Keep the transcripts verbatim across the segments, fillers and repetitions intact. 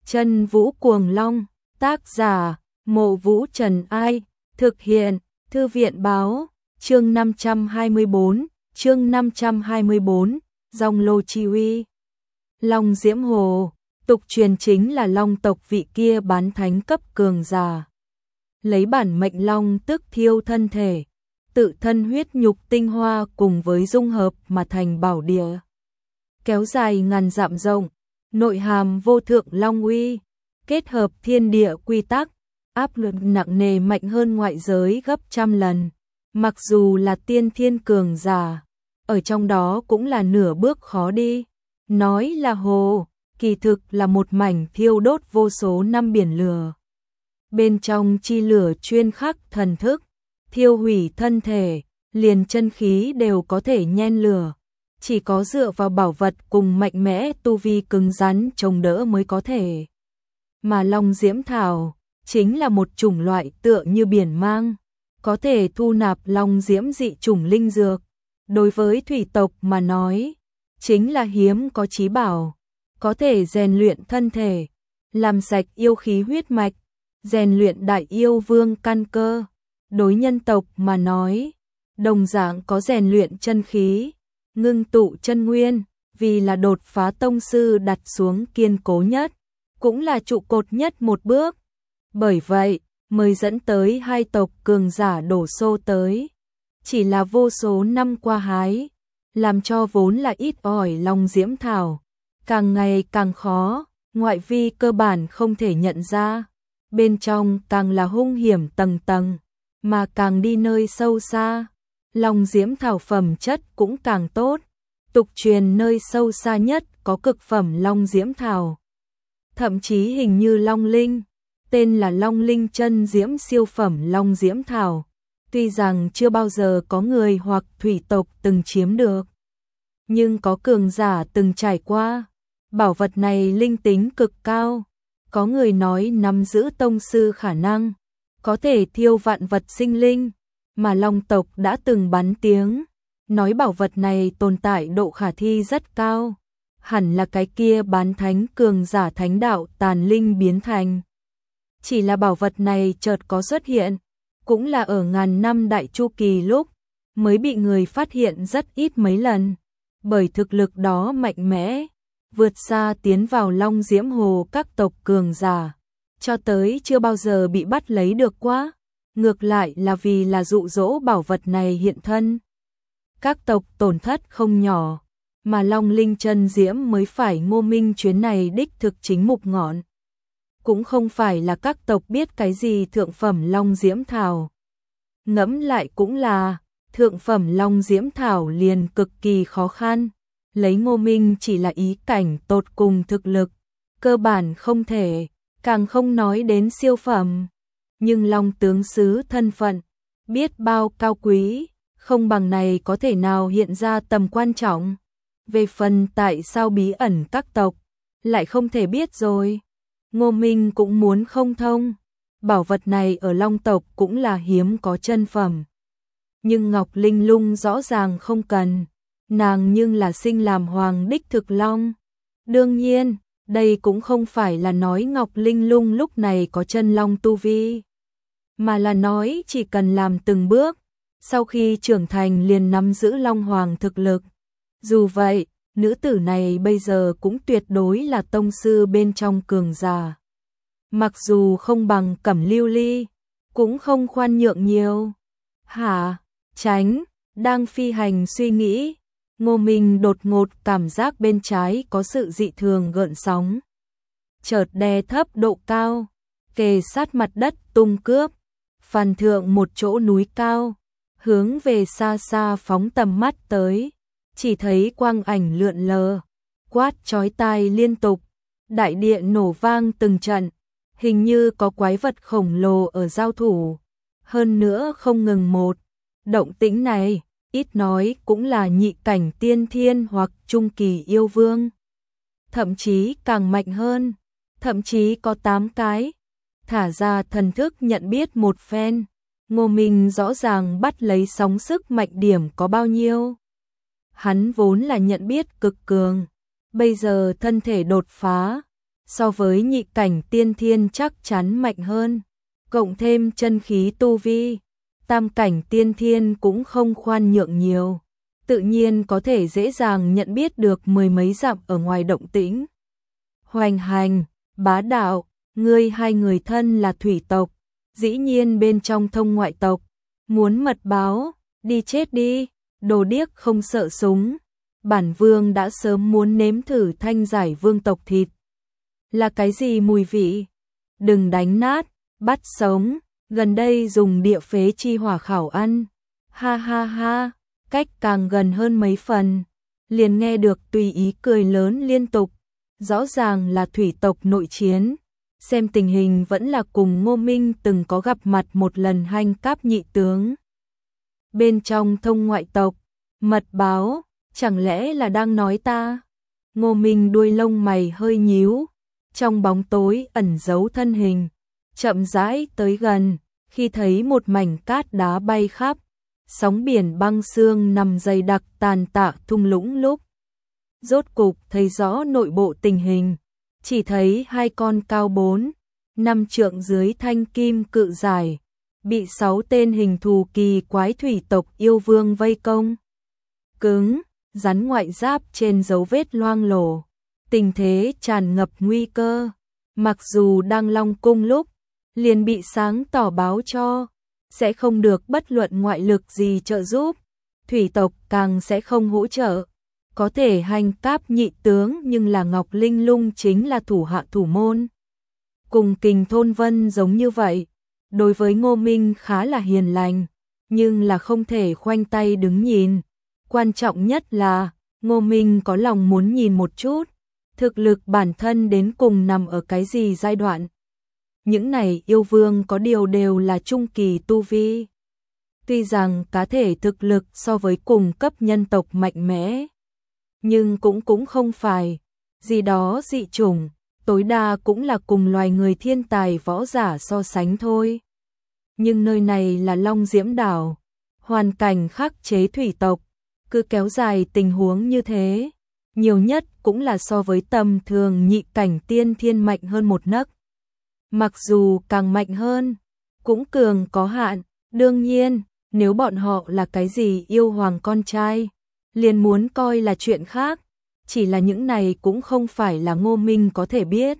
Chân Vũ Cuồng Long, tác giả, Mộ Vũ Trần Ai, thực hiện, Thư viện Báo, chương năm trăm hai mươi tư, chương năm trăm hai mươi tư, Dòng Lô Chi Uy. Long Diễm Hồ, tục truyền chính là Long tộc vị kia bán thánh cấp cường giả. Lấy bản mệnh Long tức thiêu thân thể, tự thân huyết nhục tinh hoa cùng với dung hợp mà thành bảo địa. Kéo dài ngàn dặm rộng, nội hàm vô thượng Long uy, kết hợp thiên địa quy tắc, áp lực nặng nề mạnh hơn ngoại giới gấp trăm lần. Mặc dù là tiên thiên cường giả, ở trong đó cũng là nửa bước khó đi. Nói là hồ, kỳ thực là một mảnh thiêu đốt vô số năm biển lửa. Bên trong chi lửa chuyên khắc thần thức, thiêu hủy thân thể, liền chân khí đều có thể nhen lửa. Chỉ có dựa vào bảo vật cùng mạnh mẽ tu vi cứng rắn chống đỡ mới có thể. Mà Long Diễm Thảo chính là một chủng loại tựa như biển mang, có thể thu nạp Long Diễm dị chủng linh dược. Đối với thủy tộc mà nói, chính là hiếm có chí bảo, có thể rèn luyện thân thể, làm sạch yêu khí huyết mạch, rèn luyện đại yêu vương căn cơ. Đối nhân tộc mà nói, đồng dạng có rèn luyện chân khí, ngưng tụ chân nguyên, vì là đột phá tông sư đặt xuống kiên cố nhất, cũng là trụ cột nhất một bước. Bởi vậy, mới dẫn tới hai tộc cường giả đổ xô tới. Chỉ là vô số năm qua hái, làm cho vốn là ít ỏi Long Diễm Thảo, càng ngày càng khó, ngoại vi cơ bản không thể nhận ra. Bên trong càng là hung hiểm tầng tầng, mà càng đi nơi sâu xa, Long Diễm Thảo phẩm chất cũng càng tốt. Tục truyền nơi sâu xa nhất có cực phẩm Long Diễm Thảo, thậm chí hình như Long Linh, tên là Long Linh chân diễm siêu phẩm Long Diễm Thảo. Tuy rằng chưa bao giờ có người hoặc thủy tộc từng chiếm được, nhưng có cường giả từng trải qua. Bảo vật này linh tính cực cao, có người nói nắm giữ tông sư khả năng, có thể thiêu vạn vật sinh linh, mà Long tộc đã từng bắn tiếng, nói bảo vật này tồn tại độ khả thi rất cao, hẳn là cái kia bán thánh cường giả thánh đạo tàn linh biến thành. Chỉ là bảo vật này chợt có xuất hiện, cũng là ở ngàn năm đại chu kỳ lúc, mới bị người phát hiện rất ít mấy lần, bởi thực lực đó mạnh mẽ, vượt xa tiến vào Long Diễm Hồ các tộc cường giả, cho tới chưa bao giờ bị bắt lấy được quá, ngược lại là vì là dụ dỗ bảo vật này hiện thân. Các tộc tổn thất không nhỏ, mà Long Linh chân diễm mới phải Ngô Minh chuyến này đích thực chính mục ngọn. Cũng không phải là các tộc biết cái gì thượng phẩm Long Diễm Thảo. Ngẫm lại cũng là, thượng phẩm Long Diễm Thảo liền cực kỳ khó khăn, lấy Ngô Minh chỉ là ý cảnh tột cùng thực lực, cơ bản không thể, càng không nói đến siêu phẩm. Nhưng Long tướng sứ thân phận, biết bao cao quý, không bằng này có thể nào hiện ra tầm quan trọng. Về phần tại sao bí ẩn các tộc, lại không thể biết rồi. Ngô Minh cũng muốn không thông, bảo vật này ở Long tộc cũng là hiếm có chân phẩm. Nhưng Ngọc Linh Lung rõ ràng không cần, nàng nhưng là sinh làm hoàng đích thực Long. Đương nhiên, đây cũng không phải là nói Ngọc Linh Lung lúc này có chân Long tu vi, mà là nói chỉ cần làm từng bước, sau khi trưởng thành liền nắm giữ Long Hoàng thực lực. Dù vậy, nữ tử này bây giờ cũng tuyệt đối là tông sư bên trong cường giả. Mặc dù không bằng Cẩm Lưu Ly, cũng không khoan nhượng nhiều. Hả? Tránh, đang phi hành suy nghĩ, Ngô Minh đột ngột cảm giác bên trái có sự dị thường gợn sóng. Chợt đè thấp độ cao, kề sát mặt đất tung cướp, phàn thượng một chỗ núi cao, hướng về xa xa phóng tầm mắt tới. Chỉ thấy quang ảnh lượn lờ, quát chói tai liên tục, đại địa nổ vang từng trận, hình như có quái vật khổng lồ ở giao thủ, hơn nữa không ngừng một. Động tĩnh này, ít nói cũng là nhị cảnh tiên thiên hoặc trung kỳ yêu vương. Thậm chí càng mạnh hơn, thậm chí có tám cái. Thả ra thần thức nhận biết một phen, Ngô Minh rõ ràng bắt lấy sóng sức mạnh điểm có bao nhiêu. Hắn vốn là nhận biết cực cường, bây giờ thân thể đột phá, so với nhị cảnh tiên thiên chắc chắn mạnh hơn, cộng thêm chân khí tu vi, tam cảnh tiên thiên cũng không khoan nhượng nhiều, tự nhiên có thể dễ dàng nhận biết được mười mấy dặm ở ngoài động tĩnh. Hoành hành, bá đạo, ngươi hai người thân là thủy tộc, dĩ nhiên bên trong thông ngoại tộc, muốn mật báo, đi chết đi, đồ điếc không sợ súng. Bản vương đã sớm muốn nếm thử thanh giải vương tộc thịt. Là cái gì mùi vị? Đừng đánh nát, bắt sống, gần đây dùng địa phế chi hỏa khảo ăn. Ha ha ha, cách càng gần hơn mấy phần, liền nghe được tùy ý cười lớn liên tục, rõ ràng là thủy tộc nội chiến. Xem tình hình vẫn là cùng Ngô Minh từng có gặp mặt một lần hanh cáp nhị tướng. Bên trong thông ngoại tộc, mật báo, chẳng lẽ là đang nói ta? Ngô Minh đuôi lông mày hơi nhíu, trong bóng tối ẩn giấu thân hình, chậm rãi tới gần, khi thấy một mảnh cát đá bay khắp, sóng biển băng xương nằm dày đặc tàn tạ thung lũng lúc. Rốt cục thấy rõ nội bộ tình hình, chỉ thấy hai con cao bốn, năm trượng dưới thanh kim cự giải, bị sáu tên hình thù kỳ quái thủy tộc yêu vương vây công. Cứng, rắn ngoại giáp trên dấu vết loang lổ, tình thế tràn ngập nguy cơ, mặc dù đang long cung lúc, liền bị sáng tỏ báo cho, sẽ không được bất luận ngoại lực gì trợ giúp, thủy tộc càng sẽ không hỗ trợ. Có thể hành cáp nhị tướng nhưng là Ngọc Linh Lung chính là thủ hạ thủ môn. Cùng Kình Thôn Vân giống như vậy, đối với Ngô Minh khá là hiền lành, nhưng là không thể khoanh tay đứng nhìn. Quan trọng nhất là, Ngô Minh có lòng muốn nhìn một chút, thực lực bản thân đến cùng nằm ở cái gì giai đoạn. Những này yêu vương có điều đều là trung kỳ tu vi. Tuy rằng cá thể thực lực so với cùng cấp nhân tộc mạnh mẽ, nhưng cũng cũng không phải gì đó dị chủng, tối đa cũng là cùng loài người thiên tài võ giả so sánh thôi. Nhưng nơi này là Long Diễm Đảo, hoàn cảnh khắc chế thủy tộc, cứ kéo dài tình huống như thế, nhiều nhất cũng là so với tầm thường nhị cảnh tiên thiên mạnh hơn một nấc. Mặc dù càng mạnh hơn, cũng cường có hạn, đương nhiên, nếu bọn họ là cái gì yêu hoàng con trai, liền muốn coi là chuyện khác, chỉ là những này cũng không phải là Ngô Minh có thể biết.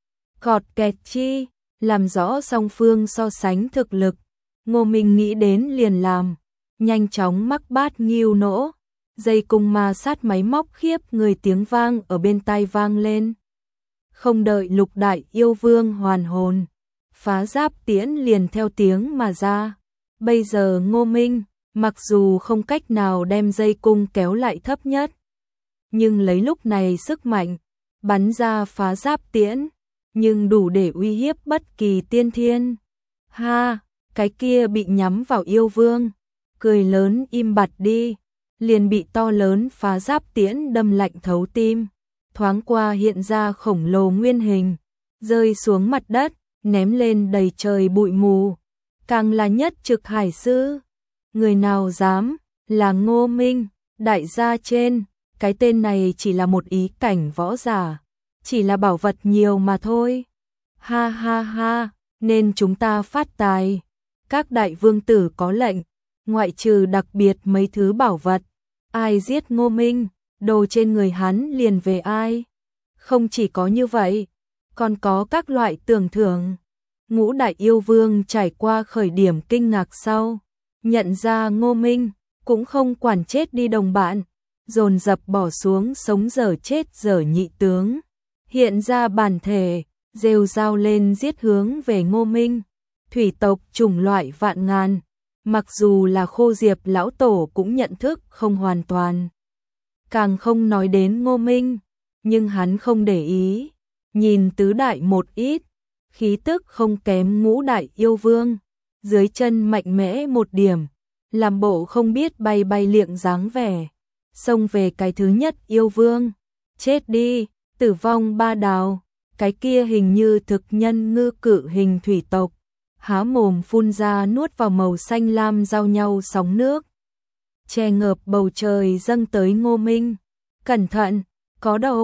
Gọt kẹt chi, làm rõ song phương so sánh thực lực, Ngô Minh nghĩ đến liền làm, nhanh chóng mắc bát nghiêu nỗ, dây cung ma sát máy móc khiếp người tiếng vang ở bên tai vang lên. Không đợi lục đại yêu vương hoàn hồn, phá giáp tiễn liền theo tiếng mà ra. Bây giờ Ngô Minh, mặc dù không cách nào đem dây cung kéo lại thấp nhất, nhưng lấy lúc này sức mạnh, bắn ra phá giáp tiễn, nhưng đủ để uy hiếp bất kỳ tiên thiên. Ha, cái kia bị nhắm vào yêu vương, cười lớn im bặt đi, liền bị to lớn phá giáp tiễn đâm lạnh thấu tim, thoáng qua hiện ra khổng lồ nguyên hình, rơi xuống mặt đất, ném lên đầy trời bụi mù, càng là nhất trực hải sư. Người nào dám, là Ngô Minh, đại gia trên, cái tên này chỉ là một ý cảnh võ giả, chỉ là bảo vật nhiều mà thôi. Ha ha ha, nên chúng ta phát tài. Các đại vương tử có lệnh, ngoại trừ đặc biệt mấy thứ bảo vật, ai giết Ngô Minh, đồ trên người hắn liền về ai. Không chỉ có như vậy, còn có các loại tưởng thưởng. Ngũ đại yêu vương trải qua khởi điểm kinh ngạc sau, nhận ra Ngô Minh, cũng không quản chết đi đồng bạn, dồn dập bỏ xuống sống dở chết dở nhị tướng, hiện ra bản thể, rêu rao lên giết hướng về Ngô Minh. Thủy tộc chủng loại vạn ngàn, mặc dù là Khô Diệp lão tổ cũng nhận thức không hoàn toàn, càng không nói đến Ngô Minh, nhưng hắn không để ý, nhìn tứ đại một ít, khí tức không kém ngũ đại yêu vương, dưới chân mạnh mẽ một điểm, làm bộ không biết bay bay liệng dáng vẻ, xông về cái thứ nhất yêu vương. Chết đi, tử vong ba đào, cái kia hình như thực nhân ngư cự hình thủy tộc, há mồm phun ra nuốt vào màu xanh lam giao nhau sóng nước, che ngợp bầu trời dâng tới Ngô Minh. Cẩn thận, có độc,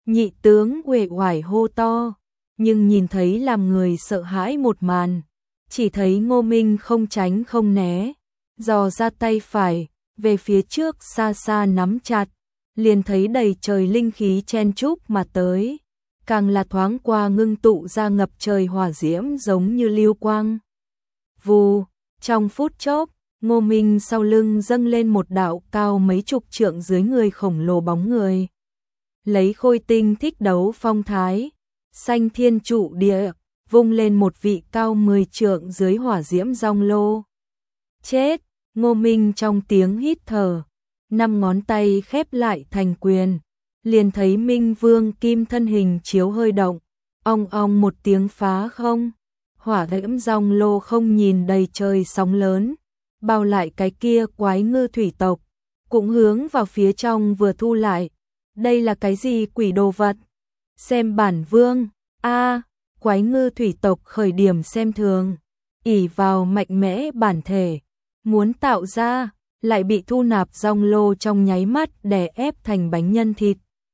Nhị tướng uể oải hô to, nhưng nhìn thấy làm người sợ hãi một màn, chỉ thấy Ngô Minh không tránh không né, dò ra tay phải, về phía trước xa xa nắm chặt, liền thấy đầy trời linh khí chen chúc mà tới, càng là thoáng qua ngưng tụ ra ngập trời hỏa diễm giống như lưu quang. Vù, trong phút chốc, Ngô Minh sau lưng dâng lên một đạo cao mấy chục trượng dưới người khổng lồ bóng người. Lấy khôi tinh thích đấu phong thái, xanh thiên trụ địa, vung lên một vị cao mười trượng dưới hỏa diễm rong lô. Chết, Ngô Minh trong tiếng hít thở, năm ngón tay khép lại thành quyền, liền thấy Minh Vương Kim thân hình chiếu hơi động, ong ong một tiếng phá không, hỏa diễm rong lô không nhìn đầy trời sóng lớn, bao lại cái kia quái ngư thủy tộc, cũng hướng vào phía trong vừa thu lại. Đây là cái gì quỷ đồ vật? Xem bản vương, a, quái ngư thủy tộc khởi điểm xem thường, ỷ vào mạnh mẽ bản thể, muốn tạo ra, lại bị thu nạp rong lô trong nháy mắt đè ép thành bánh nhân thịt.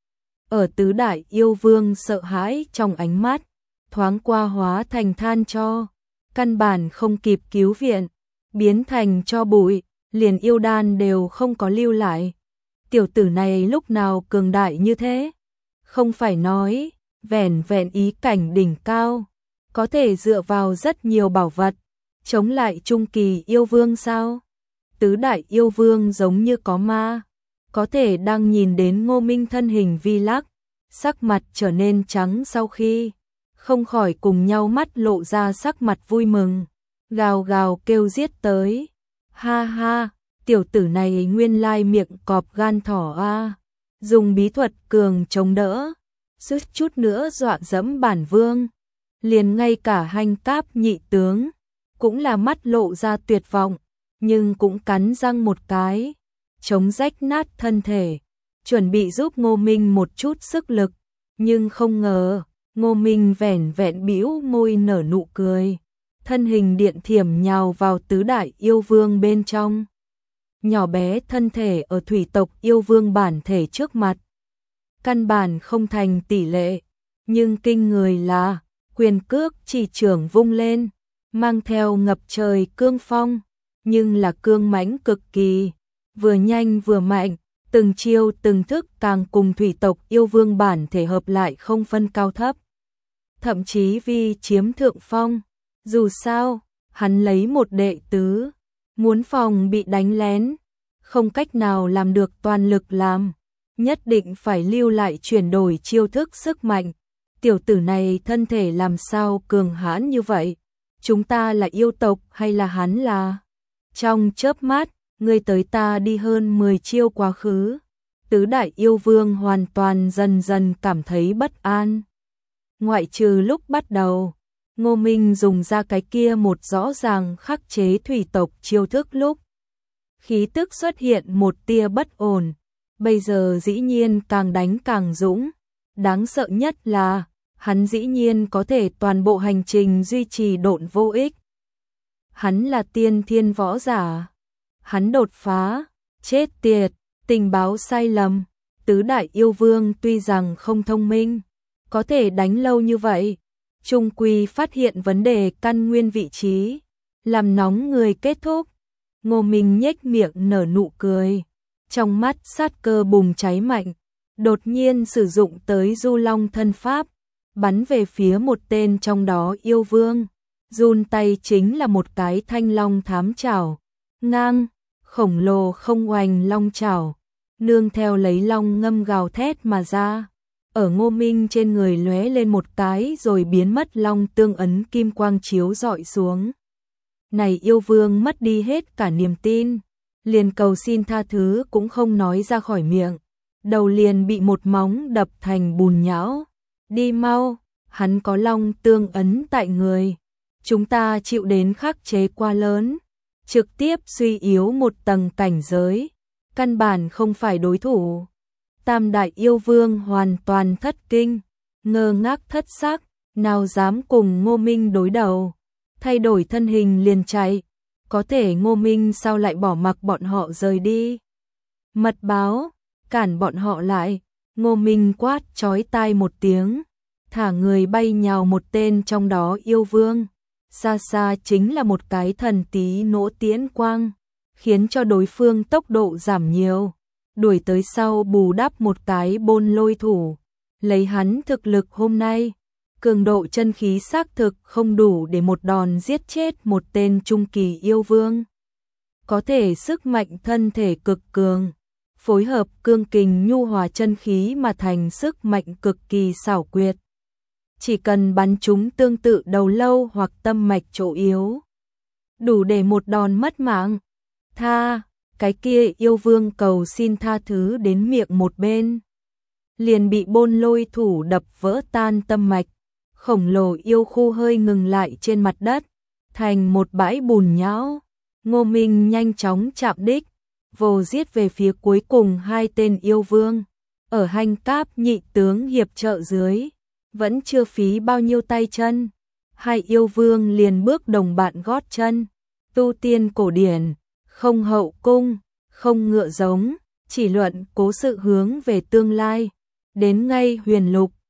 Ở tứ đại yêu vương sợ hãi trong ánh mắt, thoáng qua hóa thành than tro, căn bản không kịp cứu viện, biến thành tro bụi, liền yêu đan đều không có lưu lại. Tiểu tử này lúc nào cường đại như thế? Không phải nói, vẻn vẹn ý cảnh đỉnh cao, có thể dựa vào rất nhiều bảo vật, chống lại trung kỳ yêu vương sao? Tứ đại yêu vương giống như có ma, có thể đang nhìn đến Ngô Minh thân hình vi lắc, sắc mặt trở nên trắng sau khi, không khỏi cùng nhau mắt lộ ra sắc mặt vui mừng, gào gào kêu giết tới. Ha ha, tiểu tử này nguyên lai miệng cọp gan thỏ a, dùng bí thuật cường chống đỡ, suýt chút nữa dọa dẫm bản vương, liền ngay cả Hành Cáp nhị tướng cũng là mắt lộ ra tuyệt vọng, nhưng cũng cắn răng một cái, chống rách nát thân thể, chuẩn bị giúp Ngô Minh một chút sức lực, nhưng không ngờ, Ngô Minh vẻn vẹn bĩu môi nở nụ cười, thân hình điện thiểm nhào vào tứ đại yêu vương bên trong. Nhỏ bé thân thể ở thủy tộc yêu vương bản thể trước mặt, căn bản không thành tỷ lệ, nhưng kinh người là, quyền cước chỉ trưởng vung lên, mang theo ngập trời cương phong, nhưng là cương mãnh cực kỳ, vừa nhanh vừa mạnh, từng chiêu từng thức càng cùng thủy tộc yêu vương bản thể hợp lại không phân cao thấp. Thậm chí vì chiếm thượng phong, dù sao, hắn lấy một đệ tứ, muốn phòng bị đánh lén, không cách nào làm được toàn lực làm, nhất định phải lưu lại chuyển đổi chiêu thức sức mạnh. Tiểu tử này thân thể làm sao cường hãn như vậy? Chúng ta là yêu tộc hay là hắn là? Trong chớp mắt, người tới ta đi hơn mười chiêu quá khứ. Tứ đại yêu vương hoàn toàn dần dần cảm thấy bất an. Ngoại trừ lúc bắt đầu, Ngô Minh dùng ra cái kia một rõ ràng khắc chế thủy tộc chiêu thức lúc. Khí tức xuất hiện một tia bất ổn, bây giờ dĩ nhiên càng đánh càng dũng. Đáng sợ nhất là, hắn dĩ nhiên có thể toàn bộ hành trình duy trì độn vô ích. Hắn là tiên thiên võ giả. Hắn đột phá, chết tiệt, tình báo sai lầm. Tứ đại yêu vương tuy rằng không thông minh, có thể đánh lâu như vậy, chung quy phát hiện vấn đề căn nguyên vị trí, làm nóng người kết thúc. Ngô Minh nhếch miệng nở nụ cười, trong mắt sát cơ bùng cháy mạnh, đột nhiên sử dụng tới Du Long thân pháp, bắn về phía một tên trong đó yêu vương, run tay chính là một cái thanh long thám chảo, ngang, khổng lồ không oanh long chảo, nương theo lấy long ngâm gào thét mà ra, ở Ngô Minh trên người lóe lên một cái rồi biến mất long tương ấn kim quang chiếu rọi xuống. Này yêu vương mất đi hết cả niềm tin, liền cầu xin tha thứ cũng không nói ra khỏi miệng, đầu liền bị một móng đập thành bùn nhão. Đi mau, hắn có long tương ấn tại người, chúng ta chịu đến khắc chế quá lớn, trực tiếp suy yếu một tầng cảnh giới, căn bản không phải đối thủ. Tam đại yêu vương hoàn toàn thất kinh, ngơ ngác thất sắc, nào dám cùng Ngô Minh đối đầu, thay đổi thân hình liền chạy, có thể Ngô Minh sao lại bỏ mặc bọn họ rời đi. Mật báo, cản bọn họ lại, Ngô Minh quát chói tai một tiếng, thả người bay nhào một tên trong đó yêu vương. Xa xa chính là một cái thần tí nỗ tiễn quang, khiến cho đối phương tốc độ giảm nhiều. Đuổi tới sau bù đắp một cái bôn lôi thủ. Lấy hắn thực lực hôm nay, cường độ chân khí xác thực không đủ để một đòn giết chết một tên trung kỳ yêu vương. Có thể sức mạnh thân thể cực cường, phối hợp cương kình nhu hòa chân khí mà thành sức mạnh cực kỳ xảo quyệt. Chỉ cần bắn chúng tương tự đầu lâu hoặc tâm mạch chỗ yếu, đủ để một đòn mất mạng. Tha, cái kia yêu vương cầu xin tha thứ đến miệng một bên, liền bị bôn lôi thủ đập vỡ tan tâm mạch. Khổng lồ yêu khu hơi ngừng lại trên mặt đất, thành một bãi bùn nhão. Ngô Minh nhanh chóng chạm đích, vồ giết về phía cuối cùng hai tên yêu vương. Ở hành cáp nhị tướng hiệp trợ dưới, vẫn chưa phí bao nhiêu tay chân, hai yêu vương liền bước đồng bạn gót chân. Tu tiên cổ điển, không hậu cung, không ngựa giống, chỉ luận cố sự hướng về tương lai. Đến ngay huyền lục,